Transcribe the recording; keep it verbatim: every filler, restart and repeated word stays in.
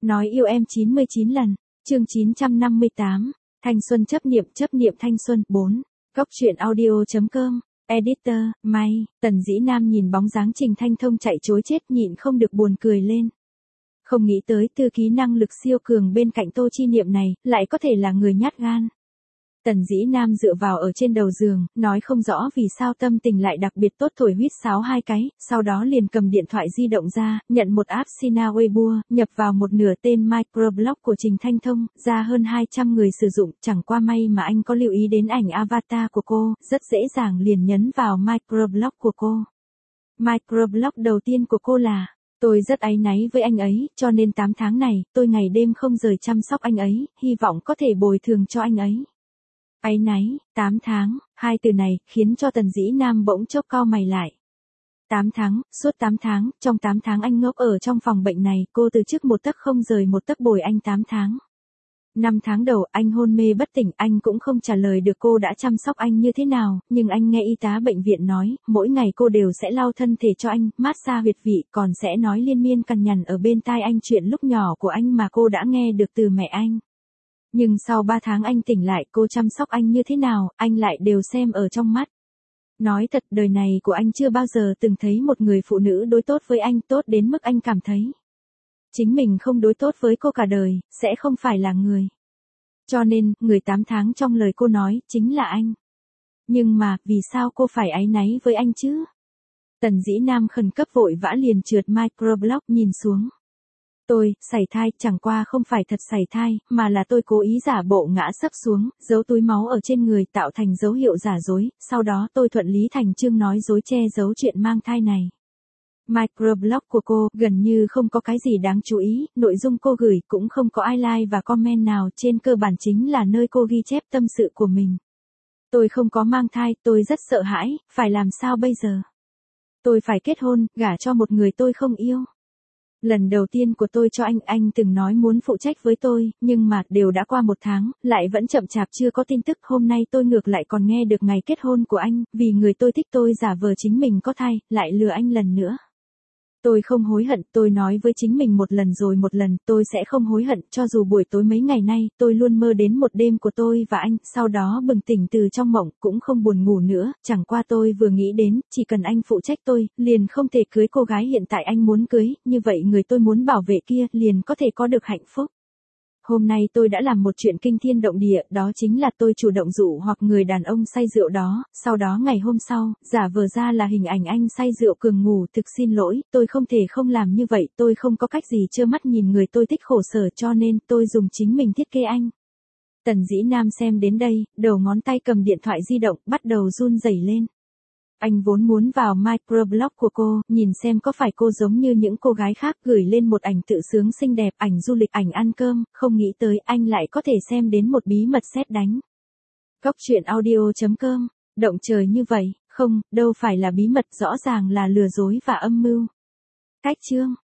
Nói yêu em chín mươi chín lần. Chương chín trăm năm mươi tám. Thanh xuân chấp niệm, chấp niệm thanh xuân. bốn. Góc truyện audio.com. Editor, May. Tần Dĩ Nam nhìn bóng dáng Trình Thanh Thông chạy trối chết nhịn không được buồn cười lên. Không nghĩ tới thư ký năng lực siêu cường bên cạnh Tô Chi Niệm này, lại có thể là người nhát gan. Tần Dĩ Nam dựa vào ở trên đầu giường, nói không rõ vì sao tâm tình lại đặc biệt tốt, thổi huýt sáo hai cái, sau đó liền cầm điện thoại di động ra, nhận một app Sina Weibo, nhập vào một nửa tên microblog của Trình Thanh Thông, ra hơn hai trăm người sử dụng, chẳng qua may mà anh có lưu ý đến ảnh avatar của cô, rất dễ dàng liền nhấn vào microblog của cô. Microblog đầu tiên của cô là: tôi rất áy náy với anh ấy, cho nên tám tháng này, tôi ngày đêm không rời chăm sóc anh ấy, hy vọng có thể bồi thường cho anh ấy. Áy náy, tám tháng, hai từ này khiến cho Tần Dĩ Nam bỗng chốc cau mày lại. tám tháng, suốt tám tháng, trong tám tháng anh ngốc ở trong phòng bệnh này, cô từ trước một tấc không rời một tấc bồi anh tám tháng. năm tháng đầu anh hôn mê bất tỉnh, anh cũng không trả lời được cô đã chăm sóc anh như thế nào, nhưng anh nghe y tá bệnh viện nói, mỗi ngày cô đều sẽ lau thân thể cho anh, massage huyệt vị, còn sẽ nói liên miên cằn nhằn ở bên tai anh chuyện lúc nhỏ của anh mà cô đã nghe được từ mẹ anh. Nhưng sau ba tháng anh tỉnh lại, cô chăm sóc anh như thế nào, anh lại đều xem ở trong mắt. Nói thật, đời này của anh chưa bao giờ từng thấy một người phụ nữ đối tốt với anh, tốt đến mức anh cảm thấy chính mình không đối tốt với cô cả đời, sẽ không phải là người. Cho nên, người tám tháng trong lời cô nói, chính là anh. Nhưng mà, vì sao cô phải áy náy với anh chứ? Tần Dĩ Nam khẩn cấp vội vã liền trượt microblog nhìn xuống. Tôi, sảy thai, chẳng qua không phải thật sảy thai, mà là tôi cố ý giả bộ ngã sấp xuống, giấu túi máu ở trên người tạo thành dấu hiệu giả dối, sau đó tôi thuận lý thành chương nói dối che giấu chuyện mang thai này. Microblog của cô gần như không có cái gì đáng chú ý, nội dung cô gửi cũng không có ai like và comment nào, trên cơ bản chính là nơi cô ghi chép tâm sự của mình. Tôi không có mang thai, tôi rất sợ hãi, phải làm sao bây giờ? Tôi phải kết hôn, gả cho một người tôi không yêu. Lần đầu tiên của tôi cho anh, anh từng nói muốn phụ trách với tôi, nhưng mà đều đã qua một tháng, lại vẫn chậm chạp chưa có tin tức. Hôm nay tôi ngược lại còn nghe được ngày kết hôn của anh, vì người tôi thích tôi giả vờ chính mình có thai, lại lừa anh lần nữa. Tôi không hối hận, tôi nói với chính mình một lần rồi một lần, tôi sẽ không hối hận, cho dù buổi tối mấy ngày nay, tôi luôn mơ đến một đêm của tôi và anh, sau đó bừng tỉnh từ trong mộng, cũng không buồn ngủ nữa, chẳng qua tôi vừa nghĩ đến, chỉ cần anh phụ trách tôi, liền không thể cưới cô gái hiện tại anh muốn cưới, như vậy người tôi muốn bảo vệ kia, liền có thể có được hạnh phúc. Hôm nay tôi đã làm một chuyện kinh thiên động địa, đó chính là tôi chủ động dụ hoặc người đàn ông say rượu đó, sau đó ngày hôm sau, giả vờ ra là hình ảnh anh say rượu cường ngủ, thực xin lỗi, tôi không thể không làm như vậy, tôi không có cách gì trơ mắt nhìn người tôi thích khổ sở, cho nên tôi dùng chính mình thiết kế anh. Tần Dĩ Nam xem đến đây, đầu ngón tay cầm điện thoại di động, bắt đầu run rẩy lên. Anh vốn muốn vào microblog của cô, nhìn xem có phải cô giống như những cô gái khác gửi lên một ảnh tự sướng xinh đẹp, ảnh du lịch, ảnh ăn cơm, không nghĩ tới anh lại có thể xem đến một bí mật sét đánh. Góc truyện audio.com, động trời như vậy, không, đâu phải là bí mật, rõ ràng là lừa dối và âm mưu. Cách chương.